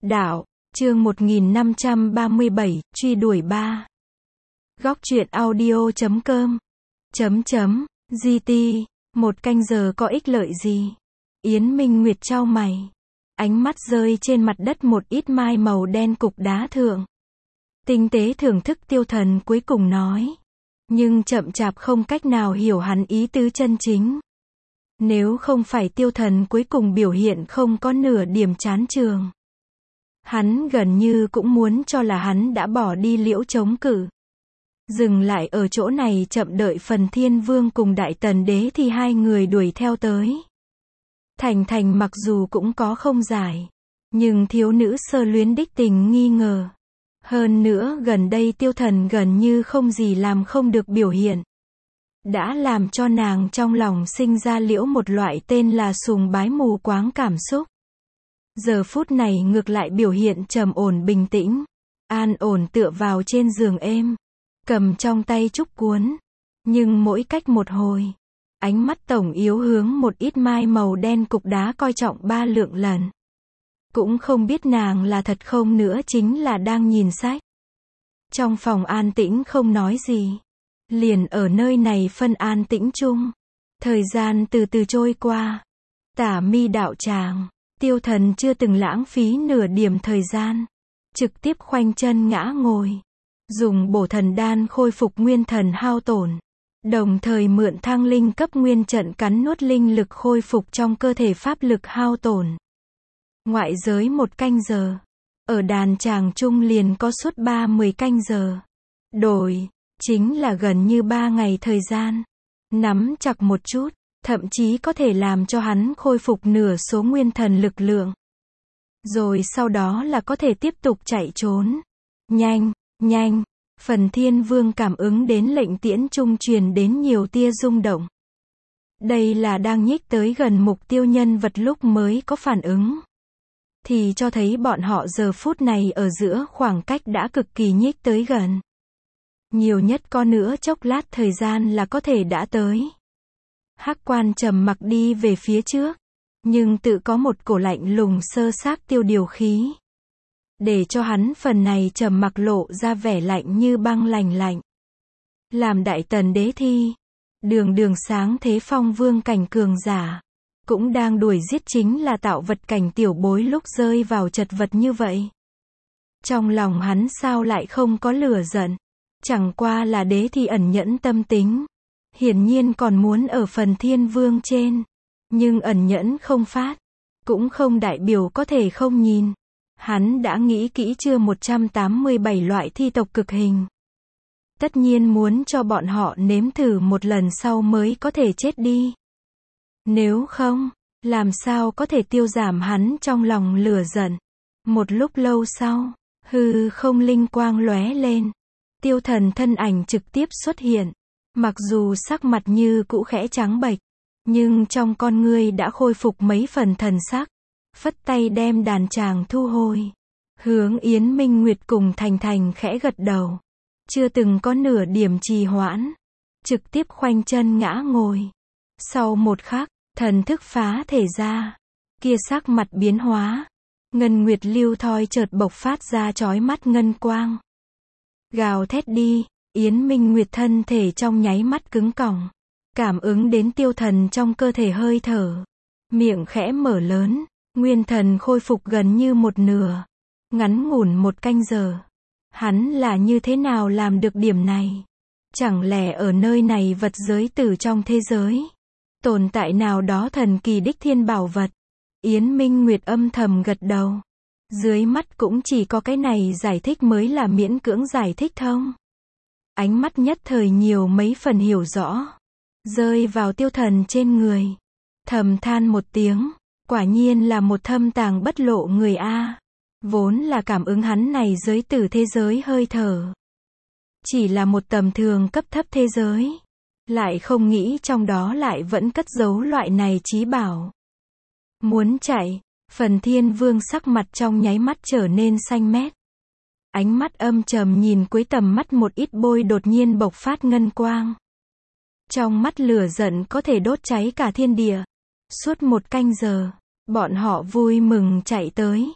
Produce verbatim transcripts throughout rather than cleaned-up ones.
Đạo, chương một nghìn năm trăm ba mươi bảy, truy đuổi ba. Góc truyện audio chấm com. Chấm chấm, giê tê, một canh giờ có ích lợi gì? Yến Minh Nguyệt chau mày. Ánh mắt rơi trên mặt đất một ít mai màu đen cục đá thượng. Tinh tế thưởng thức Tiêu Thần cuối cùng nói. Nhưng chậm chạp không cách nào hiểu hắn ý tứ chân chính. Nếu không phải Tiêu Thần cuối cùng biểu hiện không có nửa điểm chán trường. Hắn gần như cũng muốn cho là hắn đã bỏ đi liễu chống cự. Dừng lại ở chỗ này chậm đợi Phần Thiên Vương cùng Đại Tần Đế thì hai người đuổi theo tới. Thành Thành mặc dù cũng có không giải. Nhưng thiếu nữ sơ luyến đích tình nghi ngờ. Hơn nữa gần đây Tiêu Thần gần như không gì làm không được biểu hiện. Đã làm cho nàng trong lòng sinh ra liễu một loại tên là sùng bái mù quáng cảm xúc. Giờ phút này ngược lại biểu hiện trầm ổn bình tĩnh, an ổn tựa vào trên giường êm, cầm trong tay trúc cuốn. Nhưng mỗi cách một hồi, ánh mắt tổng yếu hướng một ít mai màu đen cục đá coi trọng ba lượng lần. Cũng không biết nàng là thật không nữa chính là đang nhìn sách. Trong phòng an tĩnh không nói gì. Liền ở nơi này phân an tĩnh chung. Thời gian từ từ trôi qua. Tả mi đạo tràng. Tiêu Thần chưa từng lãng phí nửa điểm thời gian. Trực tiếp khoanh chân ngã ngồi. Dùng bổ thần đan khôi phục nguyên thần hao tổn. Đồng thời mượn thăng linh cấp nguyên trận cắn nuốt linh lực khôi phục trong cơ thể pháp lực hao tổn. Ngoại giới một canh giờ. Ở đàn tràng trung liền có suốt ba mươi canh giờ. Đổi. Chính là gần như ba ngày thời gian. Nắm chặt một chút. Thậm chí có thể làm cho hắn khôi phục nửa số nguyên thần lực lượng. Rồi sau đó là có thể tiếp tục chạy trốn. Nhanh, nhanh. Phần Thiên Vương cảm ứng đến lệnh tiễn trung truyền đến nhiều tia rung động. Đây là đang nhích tới gần mục tiêu nhân vật lúc mới có phản ứng. Thì cho thấy bọn họ giờ phút này ở giữa khoảng cách đã cực kỳ nhích tới gần. Nhiều nhất có nữa chốc lát thời gian là có thể đã tới. Hắc Quan trầm mặc đi về phía trước. Nhưng tự có một cổ lạnh lùng sơ xác tiêu điều khí. Để cho hắn phần này trầm mặc lộ ra vẻ lạnh như băng lành lạnh. Làm Đại Tần Đế thi. Đường đường sáng thế phong vương cảnh cường giả. Cũng đang đuổi giết chính là tạo vật cảnh tiểu bối lúc rơi vào chật vật như vậy. Trong lòng hắn sao lại không có lửa giận. Chẳng qua là đế thì ẩn nhẫn tâm tính. Hiển nhiên còn muốn ở Phần Thiên Vương trên. Nhưng ẩn nhẫn không phát. Cũng không đại biểu có thể không nhìn. Hắn đã nghĩ kỹ chưa một trăm tám mươi bảy loại thi tộc cực hình. Tất nhiên muốn cho bọn họ nếm thử một lần sau mới có thể chết đi. Nếu không, làm sao có thể tiêu giảm hắn trong lòng lửa giận. Một lúc lâu sau, hư không linh quang lóe lên. Tiêu Thần thân ảnh trực tiếp xuất hiện. Mặc dù sắc mặt như cũ khẽ trắng bệch, nhưng trong con ngươi đã khôi phục mấy phần thần sắc. Phất tay đem đàn tràng thu hồi. Hướng Yến Minh Nguyệt cùng Thành Thành khẽ gật đầu. Chưa từng có nửa điểm trì hoãn. Trực tiếp khoanh chân ngã ngồi. Sau một khắc, thần thức phá thể ra. Kia sắc mặt biến hóa. Ngân Nguyệt lưu thoi chợt bộc phát ra chói mắt ngân quang. Gào thét đi. Yến Minh Nguyệt thân thể trong nháy mắt cứng còng. Cảm ứng đến Tiêu Thần trong cơ thể hơi thở. Miệng khẽ mở lớn. Nguyên thần khôi phục gần như một nửa. Ngắn ngủn một canh giờ. Hắn là như thế nào làm được điểm này? Chẳng lẽ ở nơi này vật giới tử trong thế giới? Tồn tại nào đó thần kỳ đích thiên bảo vật? Yến Minh Nguyệt âm thầm gật đầu. Dưới mắt cũng chỉ có cái này giải thích mới là miễn cưỡng giải thích thông. Ánh mắt nhất thời nhiều mấy phần hiểu rõ. Rơi vào Tiêu Thần trên người. Thầm than một tiếng. Quả nhiên là một thâm tàng bất lộ người A. Vốn là cảm ứng hắn này giới tử thế giới hơi thở. Chỉ là một tầm thường cấp thấp thế giới. Lại không nghĩ trong đó lại vẫn cất giấu loại này trí bảo. Muốn chạy. Phần Thiên Vương sắc mặt trong nháy mắt trở nên xanh mét. Ánh mắt âm trầm nhìn cuối tầm mắt một ít bôi đột nhiên bộc phát ngân quang. Trong mắt lửa giận có thể đốt cháy cả thiên địa. Suốt một canh giờ, bọn họ vui mừng chạy tới.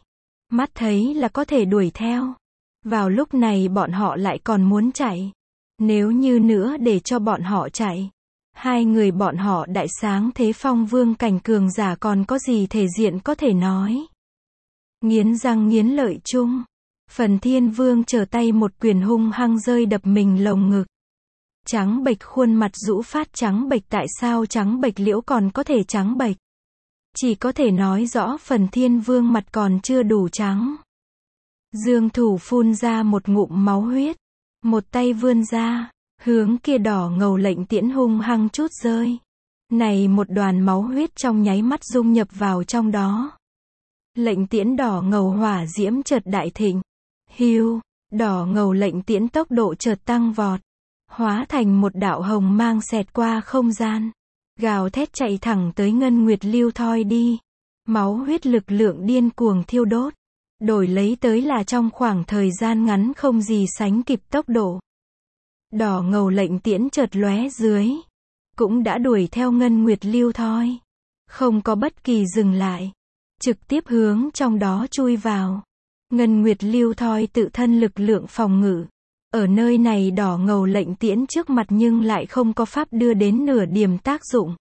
Mắt thấy là có thể đuổi theo. Vào lúc này bọn họ lại còn muốn chạy. Nếu như nữa để cho bọn họ chạy. Hai người bọn họ đại sáng thế phong vương cảnh cường giả còn có gì thể diện có thể nói. Nghiến răng nghiến lợi chung. Phần Thiên Vương trở tay một quyền hung hăng rơi đập mình lồng ngực. Trắng bệch khuôn mặt rũ phát trắng bệch, tại sao trắng bệch liễu còn có thể trắng bệch? Chỉ có thể nói rõ Phần Thiên Vương mặt còn chưa đủ trắng. Dương thủ phun ra một ngụm máu huyết. Một tay vươn ra, hướng kia đỏ ngầu lệnh tiễn hung hăng chút rơi. Này một đoàn máu huyết trong nháy mắt dung nhập vào trong đó. Lệnh tiễn đỏ ngầu hỏa diễm chợt đại thịnh. Hiu, đỏ ngầu lệnh tiễn tốc độ chợt tăng vọt. Hóa thành một đạo hồng mang xẹt qua không gian. Gào thét chạy thẳng tới Ngân Nguyệt Lưu Thoi đi. Máu huyết lực lượng điên cuồng thiêu đốt. Đổi lấy tới là trong khoảng thời gian ngắn không gì sánh kịp tốc độ. Đỏ ngầu lệnh tiễn chợt lóe dưới. Cũng đã đuổi theo Ngân Nguyệt Lưu Thoi. Không có bất kỳ dừng lại. Trực tiếp hướng trong đó chui vào. Ngân Nguyệt Lưu Thoi tự thân lực lượng phòng ngự. Ở nơi này đỏ ngầu lệnh tiễn trước mặt nhưng lại không có pháp đưa đến nửa điểm tác dụng.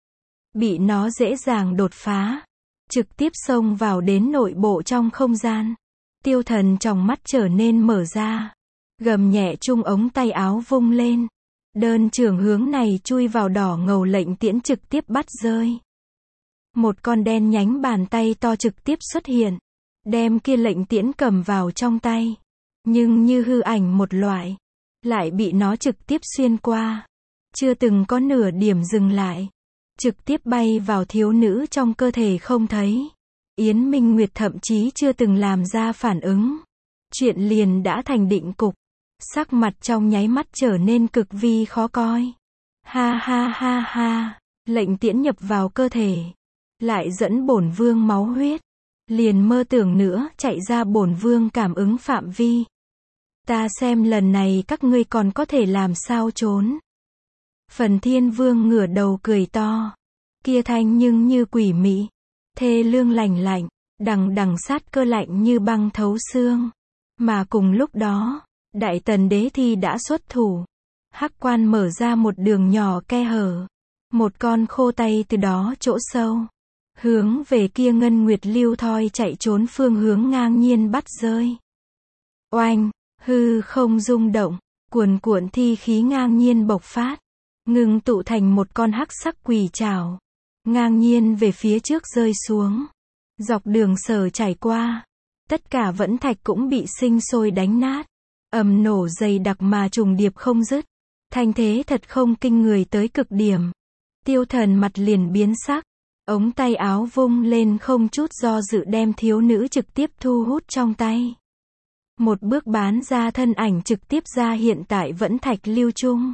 Bị nó dễ dàng đột phá. Trực tiếp xông vào đến nội bộ trong không gian. Tiêu Thần trong mắt trở nên mở ra. Gầm nhẹ chung ống tay áo vung lên. Đơn trường hướng này chui vào đỏ ngầu lệnh tiễn trực tiếp bắt rơi. Một con đen nhánh bàn tay to trực tiếp xuất hiện. Đem kia lệnh tiễn cầm vào trong tay. Nhưng như hư ảnh một loại. Lại bị nó trực tiếp xuyên qua. Chưa từng có nửa điểm dừng lại. Trực tiếp bay vào thiếu nữ trong cơ thể không thấy. Yến Minh Nguyệt thậm chí chưa từng làm ra phản ứng. Chuyện liền đã thành định cục. Sắc mặt trong nháy mắt trở nên cực vi khó coi. Ha ha ha ha. Lệnh tiễn nhập vào cơ thể. Lại dẫn bổn vương máu huyết. Liền mơ tưởng nữa chạy ra bổn vương cảm ứng phạm vi. Ta xem lần này các ngươi còn có thể làm sao trốn. Phần Thiên Vương ngửa đầu cười to. Kia thanh nhưng như quỷ mị. Thê lương lạnh lạnh. Đằng đằng sát cơ lạnh như băng thấu xương. Mà cùng lúc đó, Đại Tần Đế Thi đã xuất thủ. Hắc quan mở ra một đường nhỏ khe hở. Một con khô tay từ đó chỗ sâu. Hướng về kia Ngân Nguyệt Lưu Thoi chạy trốn phương hướng ngang nhiên bắt rơi. Oanh, hư không rung động, cuồn cuộn thi khí ngang nhiên bộc phát. Ngừng tụ thành một con hắc sắc quỷ trảo. Ngang nhiên về phía trước rơi xuống. Dọc đường sở trải qua. Tất cả vẫn thạch cũng bị sinh sôi đánh nát. Ầm nổ dày đặc mà trùng điệp không dứt. Thanh thế thật không kinh người tới cực điểm. Tiêu Thần mặt liền biến sắc. Ống tay áo vung lên không chút do dự đem thiếu nữ trực tiếp thu hút trong tay. Một bước bán ra thân ảnh trực tiếp ra hiện tại vẫn thạch lưu trung.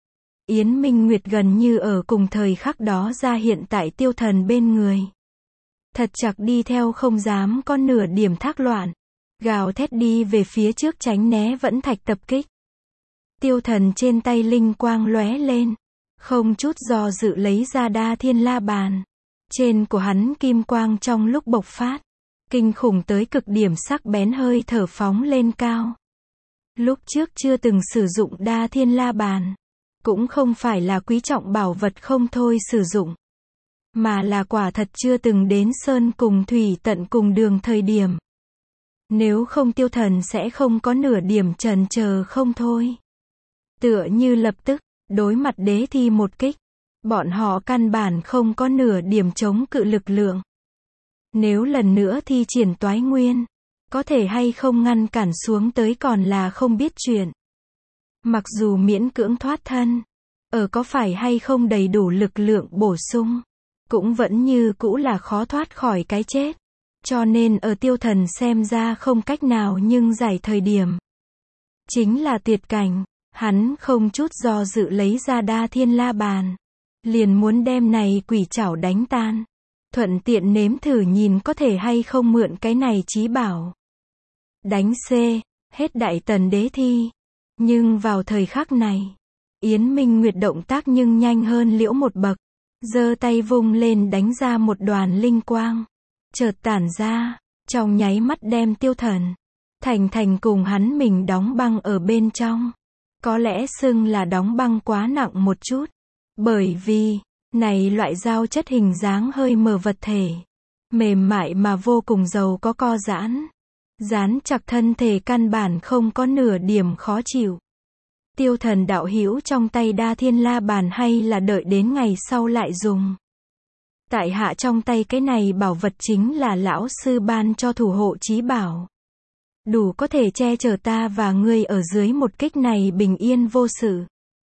Yến Minh Nguyệt gần như ở cùng thời khắc đó ra hiện tại Tiêu Thần bên người. Thật chặt đi theo không dám có nửa điểm thác loạn. Gào thét đi về phía trước tránh né vẫn thạch tập kích. Tiêu Thần trên tay linh quang lóe lên. Không chút do dự lấy ra Đa Thiên La Bàn. Trên của hắn kim quang trong lúc bộc phát. Kinh khủng tới cực điểm sắc bén hơi thở phóng lên cao. Lúc trước chưa từng sử dụng Đa Thiên La Bàn. Cũng không phải là quý trọng bảo vật không thôi sử dụng. Mà là quả thật chưa từng đến sơn cùng thủy tận cùng đường thời điểm. Nếu không Tiêu Thần sẽ không có nửa điểm chần chờ không thôi. Tựa như lập tức, đối mặt Đế Thi một kích. Bọn họ căn bản không có nửa điểm chống cự lực lượng. Nếu lần nữa thi triển toái nguyên, có thể hay không ngăn cản xuống tới còn là không biết chuyện. Mặc dù miễn cưỡng thoát thân, ở có phải hay không đầy đủ lực lượng bổ sung, cũng vẫn như cũ là khó thoát khỏi cái chết. Cho nên ở Tiêu Thần xem ra không cách nào nhưng giải thời điểm. Chính là tuyệt cảnh, hắn không chút do dự lấy ra Đa Thiên La Bàn. Liền muốn đem này quỷ chảo đánh tan. Thuận tiện nếm thử nhìn có thể hay không mượn cái này chí bảo. Đánh C, hết Đại Tần Đế Thi. Nhưng vào thời khắc này, Yến Minh Nguyệt động tác nhưng nhanh hơn liễu một bậc. Giơ tay vung lên đánh ra một đoàn linh quang. Chợt tản ra, trong nháy mắt đem Tiêu Thần, Thành Thành cùng hắn mình đóng băng ở bên trong. Có lẽ xưng là đóng băng quá nặng một chút. Bởi vì, này loại dao chất hình dáng hơi mờ vật thể. Mềm mại mà vô cùng giàu có co giãn. Dán chặt thân thể căn bản không có nửa điểm khó chịu. Tiêu Thần đạo hữu trong tay Đa Thiên La Bàn hay là đợi đến ngày sau lại dùng. Tại hạ trong tay cái này bảo vật chính là lão sư ban cho thủ hộ chí bảo. Đủ có thể che chở ta và ngươi ở dưới một kích này bình yên vô sự.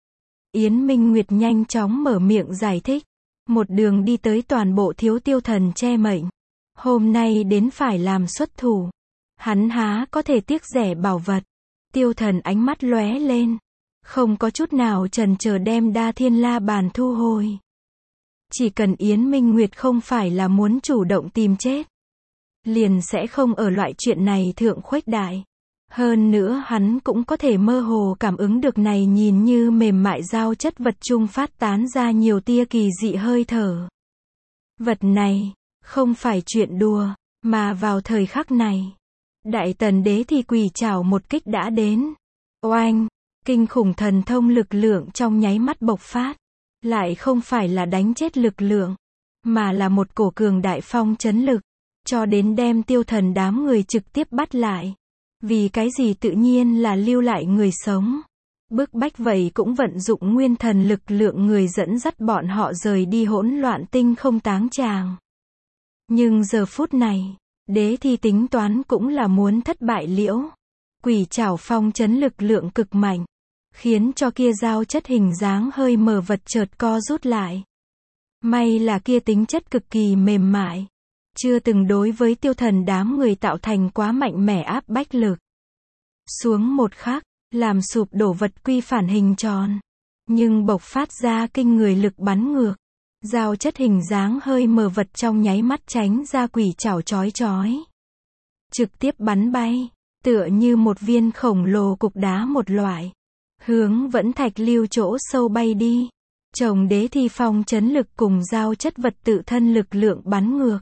Yến Minh Nguyệt nhanh chóng mở miệng giải thích. Một đường đi tới toàn bộ thiếu Tiêu Thần che mệnh. Hôm nay đến phải làm xuất thủ. Hắn há có thể tiếc rẻ bảo vật. Tiêu Thần ánh mắt lóe lên. Không có chút nào chần chờ đem Đa Thiên La Bàn thu hồi. Chỉ cần Yến Minh Nguyệt không phải là muốn chủ động tìm chết. Liền sẽ không ở loại chuyện này thượng khuếch đại. Hơn nữa hắn cũng có thể mơ hồ cảm ứng được này nhìn như mềm mại dao chất vật trung phát tán ra nhiều tia kỳ dị hơi thở. Vật này, không phải chuyện đùa, mà vào thời khắc này. Đại Tần Đế thì quỳ chào một kích đã đến. Oanh, kinh khủng thần thông lực lượng trong nháy mắt bộc phát. Lại không phải là đánh chết lực lượng, mà là một cổ cường đại phong chấn lực. Cho đến đem Tiêu Thần đám người trực tiếp bắt lại. Vì cái gì tự nhiên là lưu lại người sống. Bức bách vậy cũng vận dụng nguyên thần lực lượng người dẫn dắt bọn họ rời đi hỗn loạn tinh không táng tràng. Nhưng giờ phút này, đế thi tính toán cũng là muốn thất bại liễu. Quỷ trảo phong chấn lực lượng cực mạnh, khiến cho kia dao chất hình dáng hơi mờ vật chợt co rút lại. May là kia tính chất cực kỳ mềm mại. Chưa từng đối với Tiêu Thần đám người tạo thành quá mạnh mẽ áp bách lực. Xuống một khắc, làm sụp đổ vật quy phản hình tròn. Nhưng bộc phát ra kinh người lực bắn ngược. Dao chất hình dáng hơi mờ vật trong nháy mắt tránh ra quỷ chảo chói chói. Trực tiếp bắn bay, tựa như một viên khổng lồ cục đá một loại. Hướng vẫn thạch lưu chỗ sâu bay đi. Chồng đế thi phong chấn lực cùng dao chất vật tự thân lực lượng bắn ngược.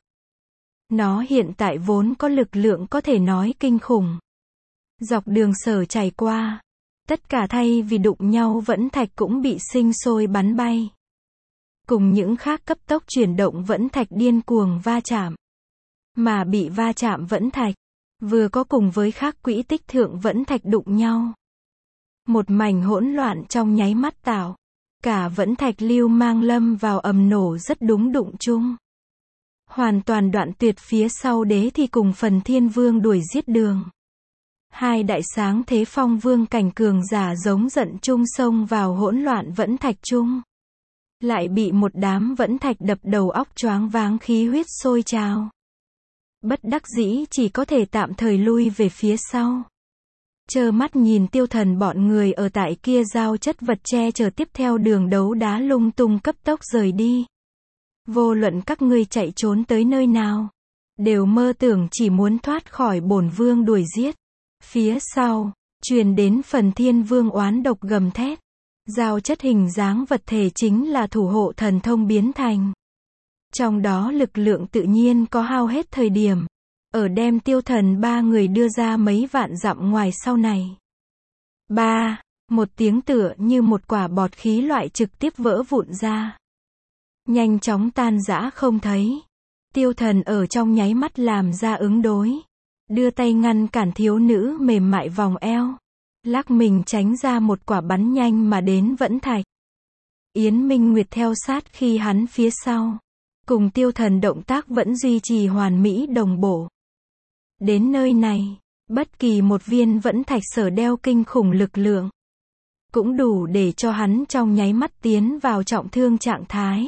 Nó hiện tại vốn có lực lượng có thể nói kinh khủng. Dọc đường sở trải qua, tất cả thay vì đụng nhau vẫn thạch cũng bị sinh sôi bắn bay. Cùng những khác cấp tốc chuyển động vẫn thạch điên cuồng va chạm. Mà bị va chạm vẫn thạch, vừa có cùng với khác quỹ tích thượng vẫn thạch đụng nhau. Một mảnh hỗn loạn trong nháy mắt tạo. Cả vẫn thạch lưu mang lâm vào ầm nổ rất đúng đụng chung. Hoàn toàn đoạn tuyệt phía sau đế thì cùng Phần Thiên Vương đuổi giết đường. Hai đại sáng thế phong vương cảnh cường giả giống giận chung xông vào hỗn loạn vẫn thạch chung. Lại bị một đám vẫn thạch đập đầu óc choáng váng khí huyết sôi trào. Bất đắc dĩ chỉ có thể tạm thời lui về phía sau. Trơ mắt nhìn Tiêu Thần bọn người ở tại kia giao chất vật che chở tiếp theo đường đấu đá lung tung cấp tốc rời đi. Vô luận các ngươi chạy trốn tới nơi nào, đều mơ tưởng chỉ muốn thoát khỏi bổn vương đuổi giết. Phía sau, truyền đến Phần Thiên Vương oán độc gầm thét. Giao chất hình dáng vật thể chính là thủ hộ thần thông biến thành. Trong đó lực lượng tự nhiên có hao hết thời điểm. Ở đem Tiêu Thần ba người đưa ra mấy vạn dặm ngoài sau này. Ba, một tiếng tựa như một quả bọt khí loại trực tiếp vỡ vụn ra. Nhanh chóng tan rã không thấy. Tiêu Thần ở trong nháy mắt làm ra ứng đối. Đưa tay ngăn cản thiếu nữ mềm mại vòng eo. Lắc mình tránh ra một quả bắn nhanh mà đến vẫn thạch. Yến Minh Nguyệt theo sát khi hắn phía sau. Cùng Tiêu Thần động tác vẫn duy trì hoàn mỹ đồng bộ. Đến nơi này, bất kỳ một viên vẫn thạch sở đeo kinh khủng lực lượng. Cũng đủ để cho hắn trong nháy mắt tiến vào trọng thương trạng thái.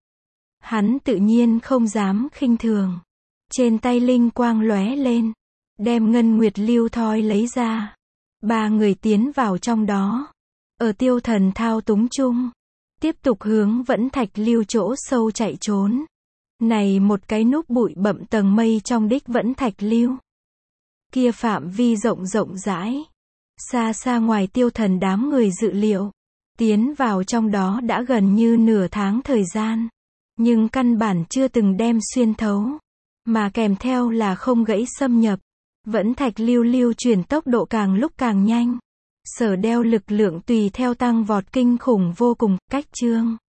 Hắn tự nhiên không dám khinh thường. Trên tay linh quang lóe lên. Đem ngân nguyệt lưu thoi lấy ra. Ba người tiến vào trong đó. Ở Tiêu Thần thao túng chung. Tiếp tục hướng vẫn thạch lưu chỗ sâu chạy trốn. Này một cái núp bụi bậm tầng mây trong đích vẫn thạch lưu. Kia phạm vi rộng rộng rãi. Xa xa ngoài Tiêu Thần đám người dự liệu. Tiến vào trong đó đã gần như nửa tháng thời gian. Nhưng căn bản chưa từng đem xuyên thấu. mà kèm theo là không gãy xâm nhập. Vẫn thạch lưu lưu chuyển tốc độ càng lúc càng nhanh. Sở đeo lực lượng tùy theo tăng vọt kinh khủng vô cùng, cách chương.